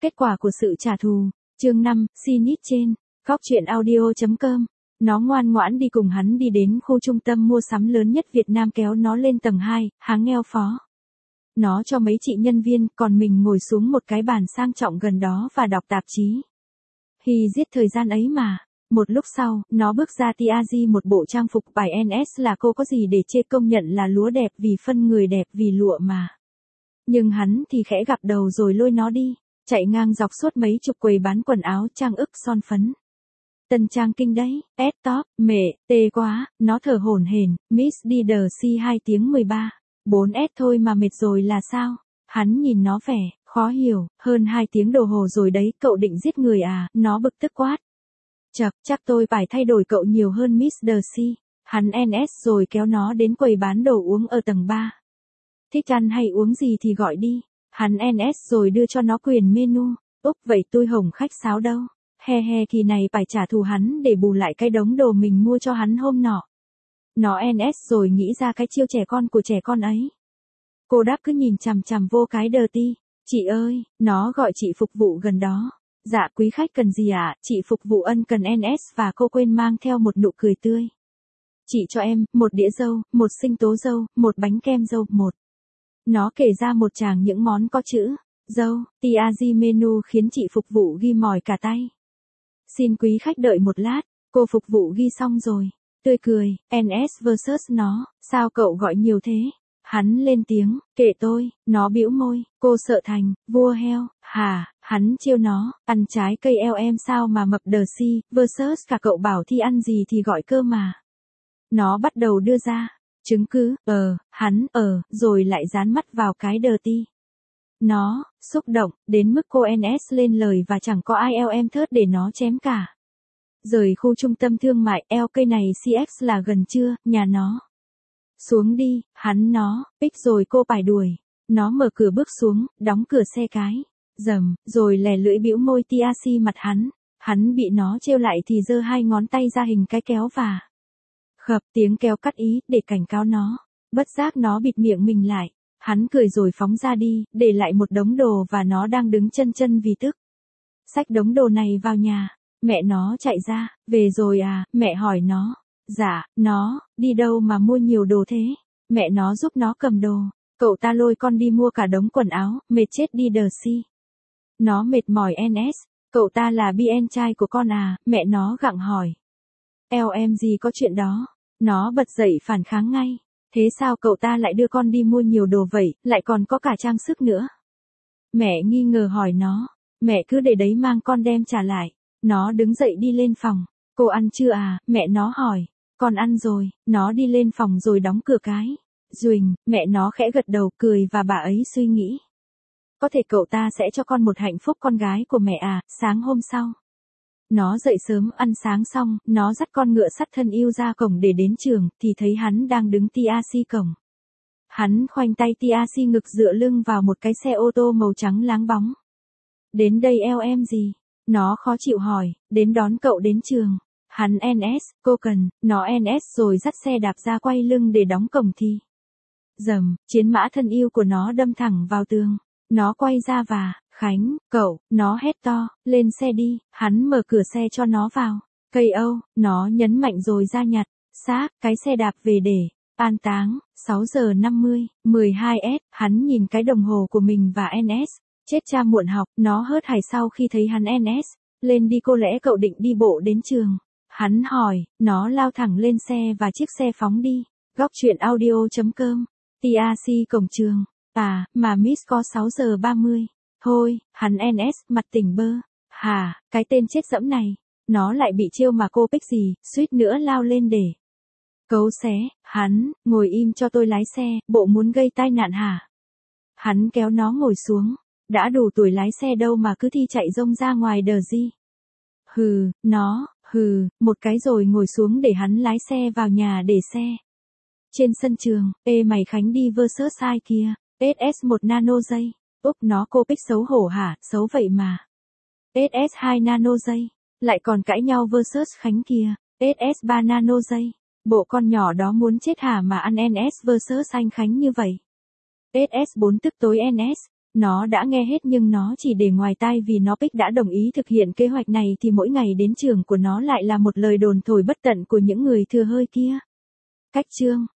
Kết quả của sự trả thù. Chương 5, Sinit trên. Góc truyện audio.com. Nó ngoan ngoãn đi cùng hắn đi đến khu trung tâm mua sắm lớn nhất Việt Nam, kéo nó lên tầng 2, háng ngheo phó. Nó cho mấy chị nhân viên, còn mình ngồi xuống một cái bàn sang trọng gần đó và đọc tạp chí. Hi giết thời gian ấy mà. Một lúc sau, nó bước ra Tiazi một bộ trang phục bài NS là cô có gì để chê, công nhận là lúa đẹp vì phân, người đẹp vì lụa mà. Nhưng hắn thì khẽ gập đầu rồi lôi nó đi, chạy ngang dọc suốt mấy chục quầy bán quần áo, trang ức, son phấn. Tân trang kinh đấy, top, mẹ, tê quá, nó thở hổn hển, Miss Leader C 2 tiếng 13, 4S thôi mà mệt rồi là sao? Hắn nhìn nó vẻ khó hiểu, hơn 2 tiếng đồng hồ rồi đấy, cậu định giết người à? Nó bực tức quát. Chắc tôi phải thay đổi cậu nhiều hơn Mr. C. Hắn NS rồi kéo nó đến quầy bán đồ uống ở tầng 3. Thích ăn hay uống gì thì gọi đi. Hắn NS rồi đưa cho nó quyền menu. Vậy tôi hổng khách sáo đâu. He kỳ này phải trả thù hắn để bù lại cái đống đồ mình mua cho hắn hôm nọ. Nó NS rồi nghĩ ra cái chiêu trẻ con của trẻ con ấy. Cô đáp cứ nhìn chằm chằm vô cái dirty. Chị ơi, nó gọi chị phục vụ gần đó. Dạ quý khách cần gì ạ? Chị phục vụ ân cần NS và cô quên mang theo một nụ cười tươi. Chị cho em, một đĩa dâu, một sinh tố dâu, một bánh kem dâu, một. Nó kể ra một tràng những món có chữ dâu, Tiazi menu khiến chị phục vụ ghi mỏi cả tay. Xin quý khách đợi một lát, cô phục vụ ghi xong rồi. Tươi cười, NS versus nó, sao cậu gọi nhiều thế? Hắn lên tiếng, kệ tôi, nó bĩu môi, cô sợ thành vua heo, hả? Hắn trêu nó, ăn trái cây eo em sao mà mập đờ si, versus cả cậu bảo thi ăn gì thì gọi cơ mà. Nó bắt đầu đưa ra chứng cứ, hắn, rồi lại dán mắt vào cái dirty. Nó, xúc động, đến mức cô NS lên lời và chẳng có ai eo em thớt để nó chém cả. Rời khu trung tâm thương mại, cây này CX là gần chưa, nhà nó. Xuống đi, hắn nó, pick rồi cô phải đuổi. Nó mở cửa bước xuống, đóng cửa xe cái. Dầm, rồi lè lưỡi bĩu môi Tiazi mặt hắn. Hắn bị nó trêu lại thì giơ hai ngón tay ra hình cái kéo và khập tiếng kéo cắt ý, để cảnh cáo nó. Bất giác nó bịt miệng mình lại. Hắn cười rồi phóng ra đi, để lại một đống đồ và nó đang đứng chân vì tức. Xách đống đồ này vào nhà. Mẹ nó chạy ra, về rồi à? Mẹ hỏi nó. Dạ, nó, đi đâu mà mua nhiều đồ thế? Mẹ nó giúp nó cầm đồ. Cậu ta lôi con đi mua cả đống quần áo, mệt chết đi đờ si. Nó mệt mỏi NS. Cậu ta là BN trai của con à? Mẹ nó gặng hỏi. Em gì có chuyện đó. Nó bật dậy phản kháng ngay. Thế sao cậu ta lại đưa con đi mua nhiều đồ vậy, lại còn có cả trang sức nữa? Mẹ nghi ngờ hỏi nó. Mẹ cứ để đấy, mang con đem trả lại. Nó đứng dậy đi lên phòng. Cô ăn chưa à? Mẹ nó hỏi. Con ăn rồi. Nó đi lên phòng rồi đóng cửa cái. Duỳnh, mẹ nó khẽ gật đầu cười và bà ấy suy nghĩ. Có thể cậu ta sẽ cho con một hạnh phúc con gái của mẹ à. Sáng hôm sau. Nó dậy sớm, ăn sáng xong, nó dắt con ngựa sắt thân yêu ra cổng để đến trường, thì thấy hắn đang đứng Tiazi cổng. Hắn khoanh tay Tiazi ngực dựa lưng vào một cái xe ô tô màu trắng láng bóng. Đến đây em gì? Nó khó chịu hỏi, đến đón cậu đến trường. Hắn NS, cô cần, nó NS rồi dắt xe đạp ra quay lưng để đóng cổng thì. Dầm, chiến mã thân yêu của nó đâm thẳng vào tường. Nó quay ra và, Khánh, cậu, nó hét to, lên xe đi, hắn mở cửa xe cho nó vào. Cây Âu, nó nhấn mạnh rồi ra nhặt, xác, cái xe đạp về để, an táng, 6 giờ 50, 12S, hắn nhìn cái đồng hồ của mình và NS. Chết cha muộn học, nó hớt hải sau khi thấy hắn NS. Lên đi, cô lẽ cậu định đi bộ đến trường? Hắn hỏi, nó lao thẳng lên xe và chiếc xe phóng đi. Góc truyện audio.com. Tiazi cổng trường. À, mà Miss có 6 giờ 30. Thôi, hắn NS, mặt tỉnh bơ. Hả, cái tên chết dẫm này. Nó lại bị trêu mà cô pick gì, suýt nữa lao lên để cấu xé. Hắn, ngồi im cho tôi lái xe, bộ muốn gây tai nạn hả? Hắn kéo nó ngồi xuống. Đã đủ tuổi lái xe đâu mà cứ thi chạy rông ra ngoài đờ gì. Nó, một cái rồi ngồi xuống để hắn lái xe vào nhà để xe. Trên sân trường, mày Khánh đi versus ai kia, SS1 nano giây. Nó cô pick xấu hổ hả? Xấu vậy mà. SS2 nano giây, lại còn cãi nhau versus Khánh kia, SS3 nano giây. Bộ con nhỏ đó muốn chết hả mà ăn NS versus anh Khánh như vậy. SS4 tức tối NS. Nó đã nghe hết nhưng nó chỉ để ngoài tai vì nó Pick đã đồng ý thực hiện kế hoạch này thì mỗi ngày đến trường của nó lại là một lời đồn thổi bất tận của những người thừa hơi kia. Cách chương